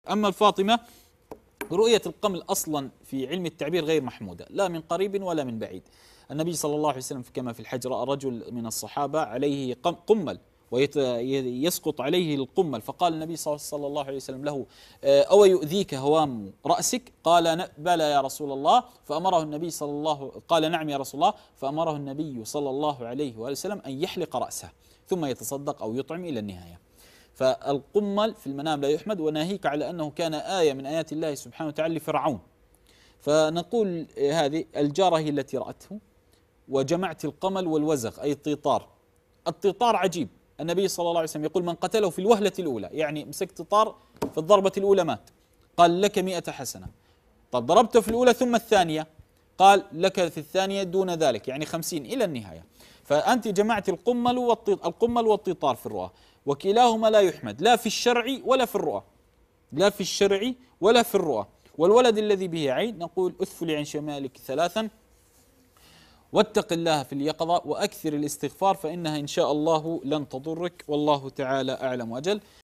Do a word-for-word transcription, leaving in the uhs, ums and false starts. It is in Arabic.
أما الفاطمة رؤية القمل أصلا في علم التعبير غير محمودة، لا من قريب ولا من بعيد. النبي صلى الله عليه وسلم كما في الحج رأى رجل من الصحابة عليه قمل ويسقط عليه القمل، فقال النبي صلى الله عليه وسلم له: أو يؤذيك هوام رأسك؟ قال: بلى يا رسول الله. فأمره النبي صلى الله قال: نعم يا رسول الله. فأمره النبي صلى الله عليه وسلم أن يحلق رأسه ثم يتصدق أو يطعم إلى النهاية. فالقمل في المنام لا يحمد، وناهيك على أنه كان آية من آيات الله سبحانه وتعالى لفرعون. فنقول هذه الجارة هي التي رأته. وجمعت القمل والوزغ أي الطيطار. الطيطار عجيب، النبي صلى الله عليه وسلم يقول: من قتله في الوهلة الأولى، يعني مسك طيطار في الضربة الأولى مات، قال: لك مئة حسنة. طب ضربته في الأولى ثم الثانية، قال: لك في الثانية دون ذلك، يعني خمسين إلى النهاية. فأنت جمعت القمل والقمل والطيطار في الرؤى، وكلاهما لا يحمد، لا في الشرع ولا في الرؤى، لا في الشرع ولا في الرؤى. والولد الذي به عين نقول: أثفلي عن شمالك ثلاثا، واتق الله في اليقظة، وأكثر الاستغفار، فإنها إن شاء الله لن تضرك، والله تعالى أعلم وأجل.